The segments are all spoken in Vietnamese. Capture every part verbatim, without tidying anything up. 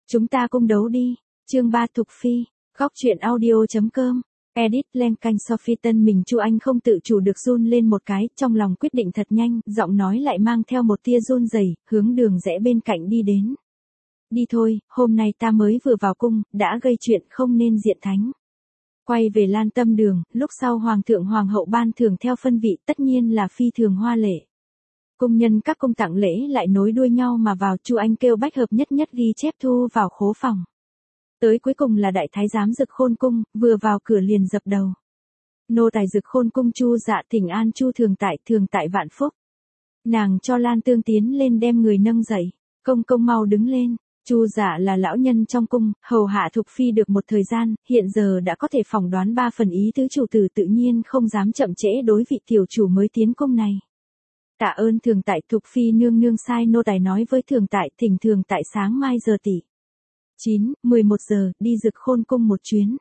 Chúng ta cung đấu đi. Chương ba Thục Phi, góc truyện audio.com. Edit lên canh Sophie Tân mình Chu Anh không tự chủ được run lên một cái, trong lòng quyết định thật nhanh, giọng nói lại mang theo một tia run rẩy, hướng đường rẽ bên cạnh đi đến. Đi thôi, hôm nay ta mới vừa vào cung, đã gây chuyện không nên diện thánh. Quay về Lan Tâm đường, lúc sau hoàng thượng hoàng hậu ban thưởng theo phân vị, tất nhiên là phi thường hoa lệ. Cung nhân các cung tặng lễ lại nối đuôi nhau mà vào, Chu Anh kêu Bách Hợp nhất nhất ghi chép thu vào khố phòng. Tới cuối cùng là đại thái giám Dực Khôn cung, vừa vào cửa liền dập đầu. Nô tài Dực Khôn cung Chu Dạ thỉnh an Chu thường tại, thường tại vạn phúc. Nàng cho Lan Tương tiến lên đem người nâng dậy, công công mau đứng lên. Chu Dạ là lão nhân trong cung, hầu hạ Thục Phi được một thời gian, hiện giờ đã có thể phỏng đoán ba phần ý tứ chủ tử, tự nhiên không dám chậm trễ đối vị tiểu chủ mới tiến cung này. Tạ ơn thường tại, Thục Phi nương nương sai nô tài nói với thường tại, thỉnh thường tại sáng mai giờ tỷ. chín, mười một giờ, đi Dực Khôn cung một chuyến.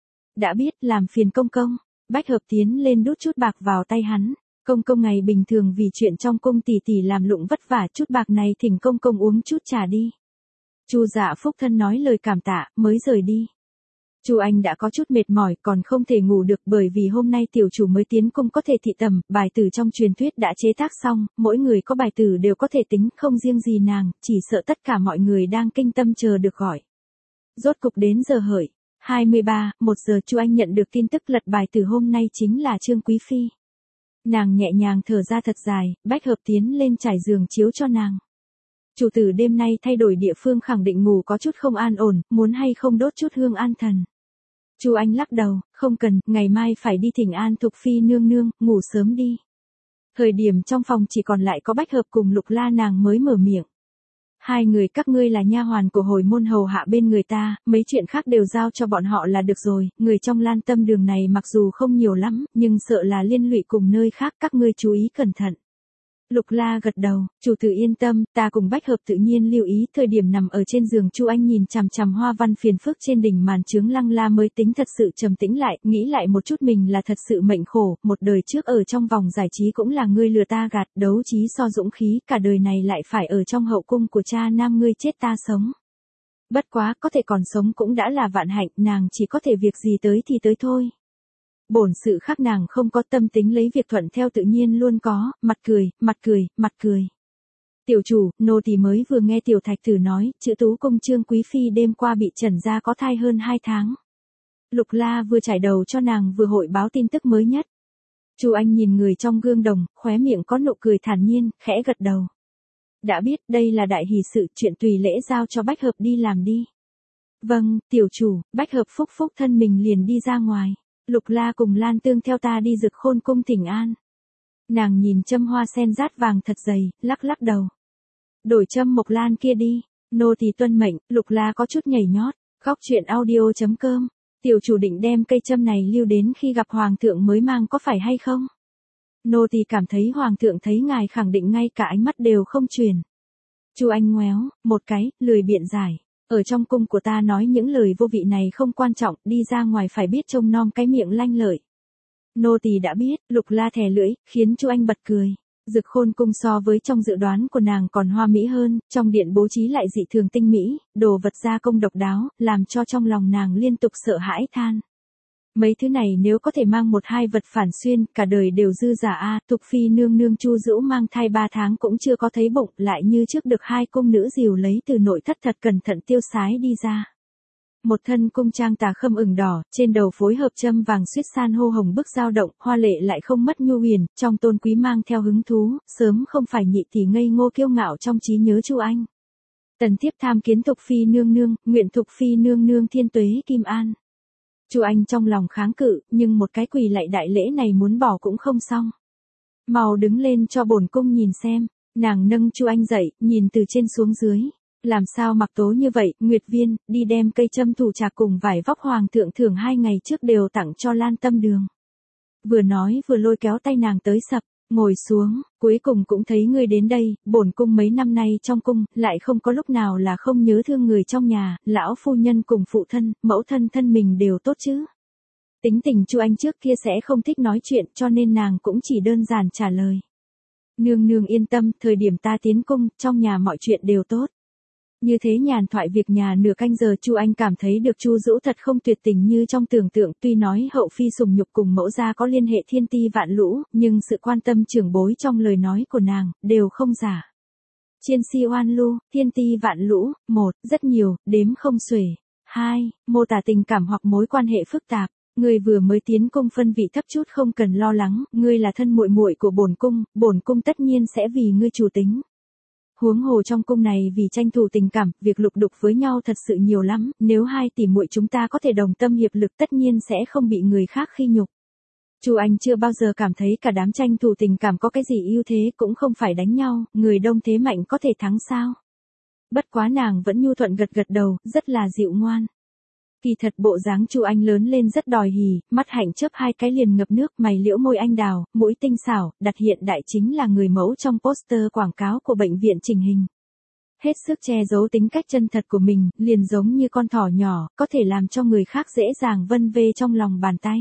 Đã biết, làm phiền công công. Bách Hợp tiến lên đút chút bạc vào tay hắn. Công công ngày bình thường vì chuyện trong cung tỷ tỷ làm lụng vất vả, chút bạc này thỉnh công công uống chút trà đi. Chu Dạ phúc thân nói lời cảm tạ, mới rời đi. Chu Anh đã có chút mệt mỏi, còn không thể ngủ được, bởi vì hôm nay tiểu chủ mới tiến cung có thể thị tầm, bài tử trong truyền thuyết đã chế tác xong, mỗi người có bài tử đều có thể tính, không riêng gì nàng, chỉ sợ tất cả mọi người đang kinh tâm chờ được gọi. Rốt cục đến giờ hợi, hai mươi ba, một giờ Chu Anh nhận được tin tức lật bài tử hôm nay chính là Trương Quý Phi. Nàng nhẹ nhàng thở ra thật dài, Bách Hợp tiến lên trải giường chiếu cho nàng. Chủ tử đêm nay thay đổi địa phương khẳng định ngủ có chút không an ổn, muốn hay không đốt chút hương an thần. Chu Anh lắc đầu, không cần, ngày mai phải đi thỉnh an Thục Phi nương nương, ngủ sớm đi. Thời điểm trong phòng chỉ còn lại có Bách Hợp cùng Lục La, nàng mới mở miệng. Hai người các ngươi là nha hoàn của hồi môn hầu hạ bên người ta, mấy chuyện khác đều giao cho bọn họ là được rồi, người trong Lan Tâm đường này mặc dù không nhiều lắm, nhưng sợ là liên lụy cùng nơi khác, các ngươi chú ý cẩn thận. Lục La gật đầu, chủ tử yên tâm, ta cùng Bách Hợp tự nhiên lưu ý. Thời điểm nằm ở trên giường Chu Anh nhìn chằm chằm hoa văn phiền phức trên đỉnh màn chướng lăng la mới tính thật sự trầm tĩnh lại, nghĩ lại một chút mình là thật sự mệnh khổ, một đời trước ở trong vòng giải trí cũng là ngươi lừa ta gạt, đấu trí so dũng khí, cả đời này lại phải ở trong hậu cung của cha nam ngươi chết ta sống. Bất quá, có thể còn sống cũng đã là vạn hạnh, nàng chỉ có thể việc gì tới thì tới thôi. Bổn sự khác nàng không có, tâm tính lấy việc thuận theo tự nhiên luôn có, mặt cười, mặt cười, mặt cười. Tiểu chủ, nô tỳ mới vừa nghe tiểu thạch tử nói, chữ Tú cung Trương Quý Phi đêm qua bị trần ra có thai hơn hai tháng. Lục La vừa trải đầu cho nàng vừa hội báo tin tức mới nhất. Chu Anh nhìn người trong gương đồng, khóe miệng có nụ cười thản nhiên, khẽ gật đầu. Đã biết, đây là đại hỷ sự, chuyện tùy lễ giao cho Bách Hợp đi làm đi. Vâng, tiểu chủ. Bách Hợp phúc phúc thân mình liền đi ra ngoài. Lục La cùng Lan Tương theo ta đi Dực Khôn cung thỉnh an. Nàng nhìn châm hoa sen rát vàng thật dày, lắc lắc đầu. Đổi châm mộc lan kia đi. Nô tỳ tuân mệnh. Lục La có chút nhảy nhót. Góc truyện audio.com. Tiểu chủ định đem cây châm này lưu đến khi gặp hoàng thượng mới mang có phải hay không? Nô tỳ cảm thấy hoàng thượng thấy ngài khẳng định ngay cả ánh mắt đều không truyền. Chu Anh ngoéo một cái, lười biện giải. Ở trong cung của ta nói những lời vô vị này không quan trọng, đi ra ngoài phải biết trông nom cái miệng lanh lợi. Nô tỳ đã biết. Lục La thè lưỡi, khiến Chu Anh bật cười. Dực Khôn cung so với trong dự đoán của nàng còn hoa mỹ hơn, trong điện bố trí lại dị thường tinh mỹ, đồ vật gia công độc đáo, làm cho trong lòng nàng liên tục sợ hãi than. Mấy thứ này nếu có thể mang một hai vật phản xuyên, cả đời đều dư giả a. Thục Phi nương nương Chu Dữu mang thai ba tháng cũng chưa có thấy bụng, lại như trước được hai cung nữ dìu lấy từ nội thất thật cẩn thận tiêu sái đi ra. Một thân cung trang tà khâm ửng đỏ, trên đầu phối hợp châm vàng suýt san hô hồng bức dao động, hoa lệ lại không mất nhu huyền, trong tôn quý mang theo hứng thú, sớm không phải nhị tỷ ngây ngô kiêu ngạo trong trí nhớ Chu Anh. Tần thiếp tham kiến Thục Phi nương nương, nguyện Thục Phi nương nương thiên tuế kim an. Chu Anh trong lòng kháng cự, nhưng một cái quỳ lạy đại lễ này muốn bỏ cũng không xong. Mau đứng lên cho bổn cung nhìn xem. Nàng nâng Chu Anh dậy, nhìn từ trên xuống dưới. Làm sao mặc tố như vậy, Nguyệt Viên, đi đem cây châm thủ trạc cùng vải vóc hoàng thượng thưởng hai ngày trước đều tặng cho Lan Tâm đường. Vừa nói vừa lôi kéo tay nàng tới sập, ngồi xuống, cuối cùng cũng thấy ngươi đến đây, bổn cung mấy năm nay trong cung, lại không có lúc nào là không nhớ thương người trong nhà, lão phu nhân cùng phụ thân, mẫu thân thân mình đều tốt chứ. Tính tình Chu Anh trước kia sẽ không thích nói chuyện, cho nên nàng cũng chỉ đơn giản trả lời. Nương nương yên tâm, thời điểm ta tiến cung, trong nhà mọi chuyện đều tốt. Như thế nhàn thoại việc nhà nửa canh giờ Chu Anh cảm thấy được Chu Dữu thật không tuyệt tình như trong tưởng tượng, tuy nói hậu phi sùng nhục cùng mẫu gia có liên hệ thiên ti vạn lũ, nhưng sự quan tâm trưởng bối trong lời nói của nàng, đều không giả. Chiên si oan lu, thiên ti vạn lũ, một, rất nhiều, đếm không xuể. Hai, mô tả tình cảm hoặc mối quan hệ phức tạp. Ngươi vừa mới tiến cung phân vị thấp chút không cần lo lắng, ngươi là thân muội muội của bổn cung, bổn cung tất nhiên sẽ vì ngươi chủ tính. Huống hồ trong cung này vì tranh thủ tình cảm, việc lục đục với nhau thật sự nhiều lắm, nếu hai tỷ muội chúng ta có thể đồng tâm hiệp lực tất nhiên sẽ không bị người khác khi nhục. Chu Anh chưa bao giờ cảm thấy cả đám tranh thủ tình cảm có cái gì ưu thế, cũng không phải đánh nhau, người đông thế mạnh có thể thắng sao. Bất quá nàng vẫn nhu thuận gật gật đầu, rất là dịu ngoan. Kỳ thật bộ dáng Chu Anh lớn lên rất đòi hỉ, mắt hạnh chớp hai cái liền ngập nước, mày liễu môi anh đào, mũi tinh xảo, đặt hiện đại chính là người mẫu trong poster quảng cáo của bệnh viện chỉnh hình. Hết sức che giấu tính cách chân thật của mình, liền giống như con thỏ nhỏ, có thể làm cho người khác dễ dàng vân vê trong lòng bàn tay.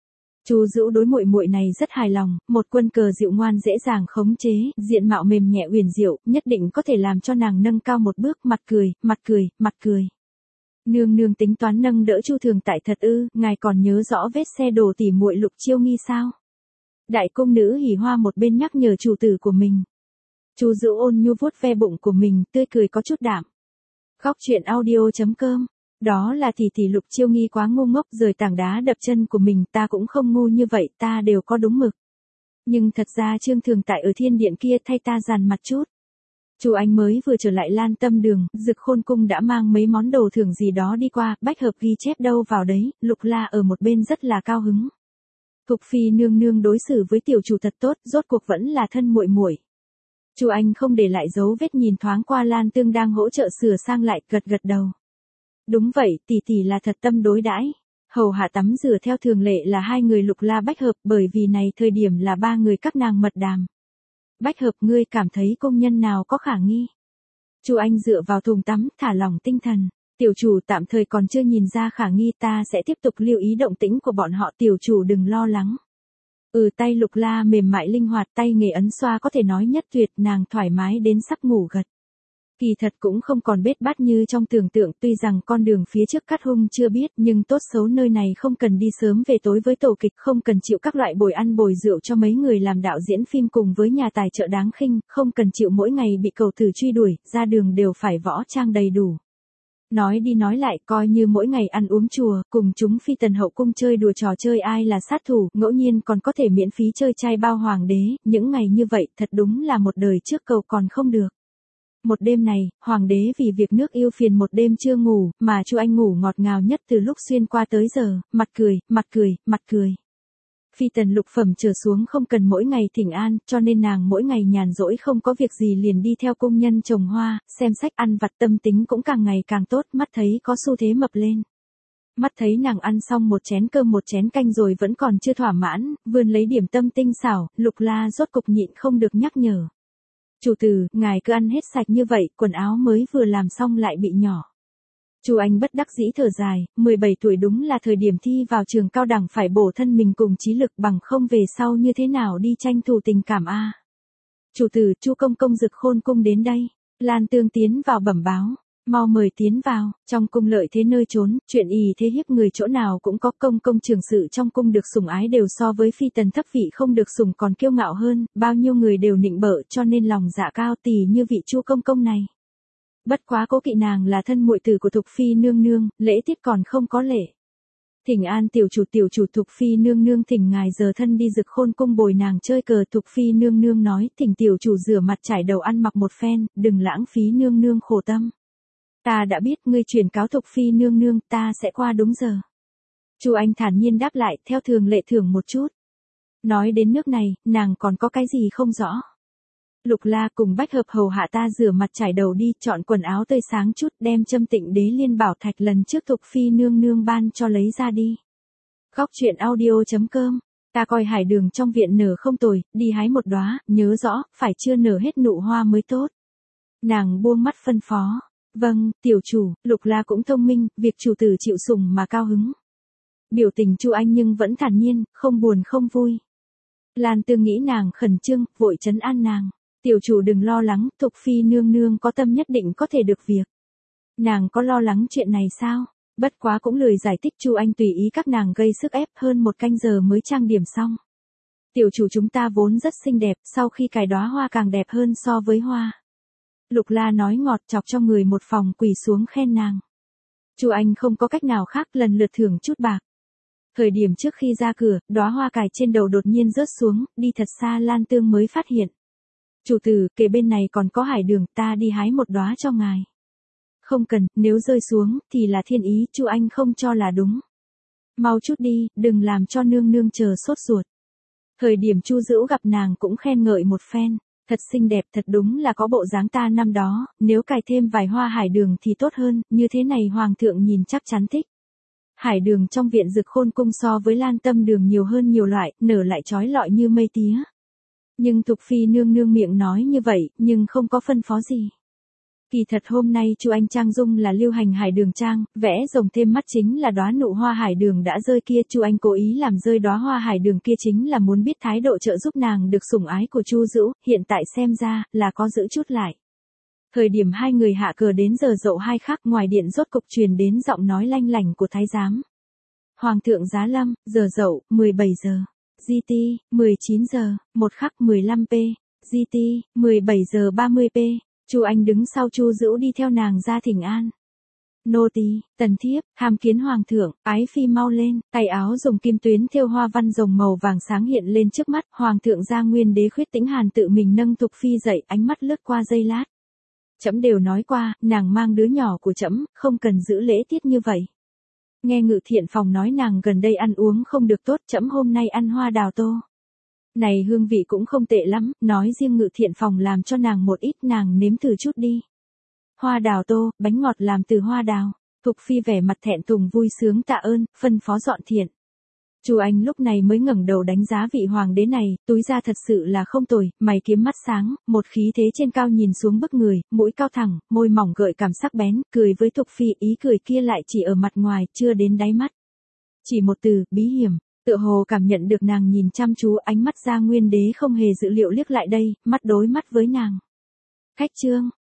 Chu Dữu đối muội muội này rất hài lòng, một quân cờ dịu ngoan dễ dàng khống chế, diện mạo mềm nhẹ uyển diệu, nhất định có thể làm cho nàng nâng cao một bước, mặt cười, mặt cười, mặt cười. Nương nương tính toán nâng đỡ Chu Thường tại thật ư, ngài còn nhớ rõ vết xe đổ tỉ muội Lục Chiêu Nghi sao? Đại cung nữ hỉ hoa một bên nhắc nhở chủ tử của mình. Chu Dữu ôn nhu vuốt ve bụng của mình, tươi cười có chút đạm. Khóc chuyện audio chấm com. Đó là tỷ tỷ Lục Chiêu Nghi quá ngu ngốc rời tảng đá đập chân của mình, ta cũng không ngu như vậy, ta đều có đúng mực. Nhưng thật ra Trương Thường tại ở thiên điện kia thay ta dàn mặt chút. Chu Anh mới vừa trở lại Lan Tâm Đường, Dực Khôn cung đã mang mấy món đồ thưởng gì đó đi qua, bách hợp ghi chép đâu vào đấy, Lục La ở một bên rất là cao hứng. Thục phi nương nương đối xử với tiểu chủ thật tốt, rốt cuộc vẫn là thân muội muội. Chu Anh không để lại dấu vết, nhìn thoáng qua Lan Tương đang hỗ trợ sửa sang lại, gật gật đầu. Đúng vậy, tỷ tỷ là thật tâm đối đãi. Hầu hạ tắm rửa theo thường lệ là hai người Lục La bách hợp, bởi vì này thời điểm là ba người các nàng mật đàm. Bách hợp, ngươi cảm thấy công nhân nào có khả nghi? Chu Anh dựa vào thùng tắm, thả lỏng tinh thần. Tiểu chủ tạm thời còn chưa nhìn ra khả nghi, ta sẽ tiếp tục lưu ý động tĩnh của bọn họ, tiểu chủ đừng lo lắng. Ừ, tay Lục La mềm mại linh hoạt, tay nghề ấn xoa có thể nói nhất tuyệt, nàng thoải mái đến sắp ngủ gật. Kỳ thật cũng không còn bết bát như trong tưởng tượng, tuy rằng con đường phía trước cắt hung chưa biết, nhưng tốt xấu nơi này không cần đi sớm về tối với tổ kịch, không cần chịu các loại bồi ăn bồi rượu cho mấy người làm đạo diễn phim cùng với nhà tài trợ đáng khinh, không cần chịu mỗi ngày bị cầu tử truy đuổi, ra đường đều phải võ trang đầy đủ. Nói đi nói lại, coi như mỗi ngày ăn uống chùa, cùng chúng phi tần hậu cung chơi đùa trò chơi ai là sát thủ, ngẫu nhiên còn có thể miễn phí chơi trai bao hoàng đế, những ngày như vậy thật đúng là một đời trước cầu còn không được. Một đêm này, hoàng đế vì việc nước yêu phiền một đêm chưa ngủ, mà Chu Anh ngủ ngọt ngào nhất từ lúc xuyên qua tới giờ, mặt cười, mặt cười, mặt cười. Phi tần lục phẩm trở xuống không cần mỗi ngày thỉnh an, cho nên nàng mỗi ngày nhàn rỗi không có việc gì liền đi theo cung nhân trồng hoa, xem sách ăn vặt, tâm tính cũng càng ngày càng tốt, mắt thấy có xu thế mập lên. Mắt thấy nàng ăn xong một chén cơm một chén canh rồi vẫn còn chưa thỏa mãn, vươn lấy điểm tâm tinh xảo, Lục La rốt cục nhịn không được nhắc nhở. Chủ tử, ngài cứ ăn hết sạch như vậy, quần áo mới vừa làm xong lại bị nhỏ. Chu Anh bất đắc dĩ thở dài, mười bảy tuổi đúng là thời điểm thi vào trường cao đẳng, phải bổ thân mình cùng trí lực, bằng không về sau như thế nào đi tranh thủ tình cảm a. À. Chủ tử, Chu công công Dực Khôn cung đến đây. Lan Tương tiến vào bẩm báo. Mau mời tiến vào, trong cung lợi thế nơi trốn, chuyện ì thế hiếp người chỗ nào cũng có, công công trường sự trong cung được sủng ái đều so với phi tần thấp vị không được sủng còn kiêu ngạo hơn, bao nhiêu người đều nịnh bợ cho nên lòng dạ cao tỳ như vị Chu công công này. Bất quá cố kỵ nàng là thân muội tử của Thục phi nương nương, lễ tiết còn không có lễ. Thỉnh an tiểu chủ tiểu chủ Thục phi nương nương thỉnh ngài giờ thân đi Dực Khôn cung bồi nàng chơi cờ. Thục phi nương nương nói, thỉnh tiểu chủ rửa mặt trải đầu ăn mặc một phen, đừng lãng phí nương nương khổ tâm. Ta đã biết, ngươi truyền cáo Thục phi nương nương, ta sẽ qua đúng giờ. Chu Anh thản nhiên đáp lại, theo thường lệ thưởng một chút. Nói đến nước này, nàng còn có cái gì không rõ. Lục La cùng bách hợp hầu hạ ta rửa mặt trải đầu đi, chọn quần áo tươi sáng chút, đem châm tịnh đế liên bảo thạch lần trước Thục phi nương nương ban cho lấy ra đi. Khóc chuyện audio chấm com. Ta coi hải đường trong viện nở không tồi, đi hái một đóa, nhớ rõ, phải chưa nở hết nụ hoa mới tốt. Nàng buông mắt phân phó. Vâng, tiểu chủ. Lục La cũng thông minh, việc chủ tử chịu sủng mà cao hứng. Biểu tình Chu Anh nhưng vẫn thản nhiên, không buồn không vui. Lan Tương nghĩ nàng khẩn trương, vội trấn an nàng. Tiểu chủ đừng lo lắng, Thục phi nương nương có tâm nhất định có thể được việc. Nàng có lo lắng chuyện này sao? Bất quá cũng lười giải thích, Chu Anh tùy ý các nàng gây sức ép, hơn một canh giờ mới trang điểm xong. Tiểu chủ chúng ta vốn rất xinh đẹp, sau khi cài đóa hoa càng đẹp hơn so với hoa. Lục La nói ngọt, chọc cho người một phòng quỳ xuống khen nàng. Chu Anh không có cách nào khác, lần lượt thưởng chút bạc. Thời điểm trước khi ra cửa, đóa hoa cài trên đầu đột nhiên rớt xuống, đi thật xa Lan Tương mới phát hiện. Chủ tử, kề bên này còn có hải đường, ta đi hái một đóa cho ngài. Không cần, nếu rơi xuống, thì là thiên ý, Chu Anh không cho là đúng. Mau chút đi, đừng làm cho nương nương chờ sốt ruột. Thời điểm Chu Dữu gặp nàng cũng khen ngợi một phen, thật xinh đẹp, thật đúng là có bộ dáng ta năm đó, nếu cài thêm vài hoa hải đường thì tốt hơn, như thế này hoàng thượng nhìn chắc chắn thích. Hải đường trong viện Dực Khôn cung so với Lan Tâm đường nhiều hơn nhiều loại, nở lại chói lọi như mây tía. Nhưng Thục Phi nương nương miệng nói như vậy, nhưng không có phân phó gì. Kỳ thật hôm nay Chu Anh trang dung là lưu hành hải đường trang, vẽ rồng thêm mắt chính là đóa nụ hoa hải đường đã rơi kia, Chu Anh cố ý làm rơi đóa hoa hải đường kia chính là muốn biết thái độ trợ giúp nàng được sủng ái của Chu Dữu, hiện tại xem ra là có giữ chút lại. Thời điểm hai người hạ cờ đến giờ dậu hai khắc, ngoài điện rốt cục truyền đến giọng nói lanh lảnh của thái giám. Hoàng thượng giá lâm, giờ dậu, mười bảy giờ. giê tê, mười chín giờ, một khắc mười lăm p. giê tê, mười bảy giờ ba mươi p. Chu Anh đứng sau Chu Dữu đi theo nàng ra thỉnh an. Nô tỳ, tần thiếp, tham kiến hoàng thượng, ái phi mau lên, tay áo dùng kim tuyến thêu hoa văn rồng màu vàng sáng hiện lên trước mắt, hoàng thượng Gia Nguyên Đế Khuyết Tĩnh Hàn tự mình nâng Thục Phi dậy, ánh mắt lướt qua giây lát. Trẫm đều nói qua, nàng mang đứa nhỏ của trẫm, không cần giữ lễ tiết như vậy. Nghe Ngự Thiện Phòng nói nàng gần đây ăn uống không được tốt, trẫm hôm nay ăn hoa đào tô. Này hương vị cũng không tệ lắm, nói riêng Ngự Thiện Phòng làm cho nàng một ít, nàng nếm thử chút đi. Hoa đào tô, bánh ngọt làm từ hoa đào. Thục Phi vẻ mặt thẹn thùng vui sướng tạ ơn, phân phó dọn thiện. Chu Anh lúc này mới ngẩng đầu đánh giá vị hoàng đế này, túi ra thật sự là không tồi, mày kiếm mắt sáng, một khí thế trên cao nhìn xuống bức người, mũi cao thẳng, môi mỏng gợi cảm sắc bén, cười với Thục Phi, ý cười kia lại chỉ ở mặt ngoài, chưa đến đáy mắt. Chỉ một từ, bí hiểm, tựa hồ cảm nhận được nàng nhìn chăm chú, ánh mắt Gia Nguyên Đế không hề dự liệu liếc lại đây, mắt đối mắt với nàng. Khách trương,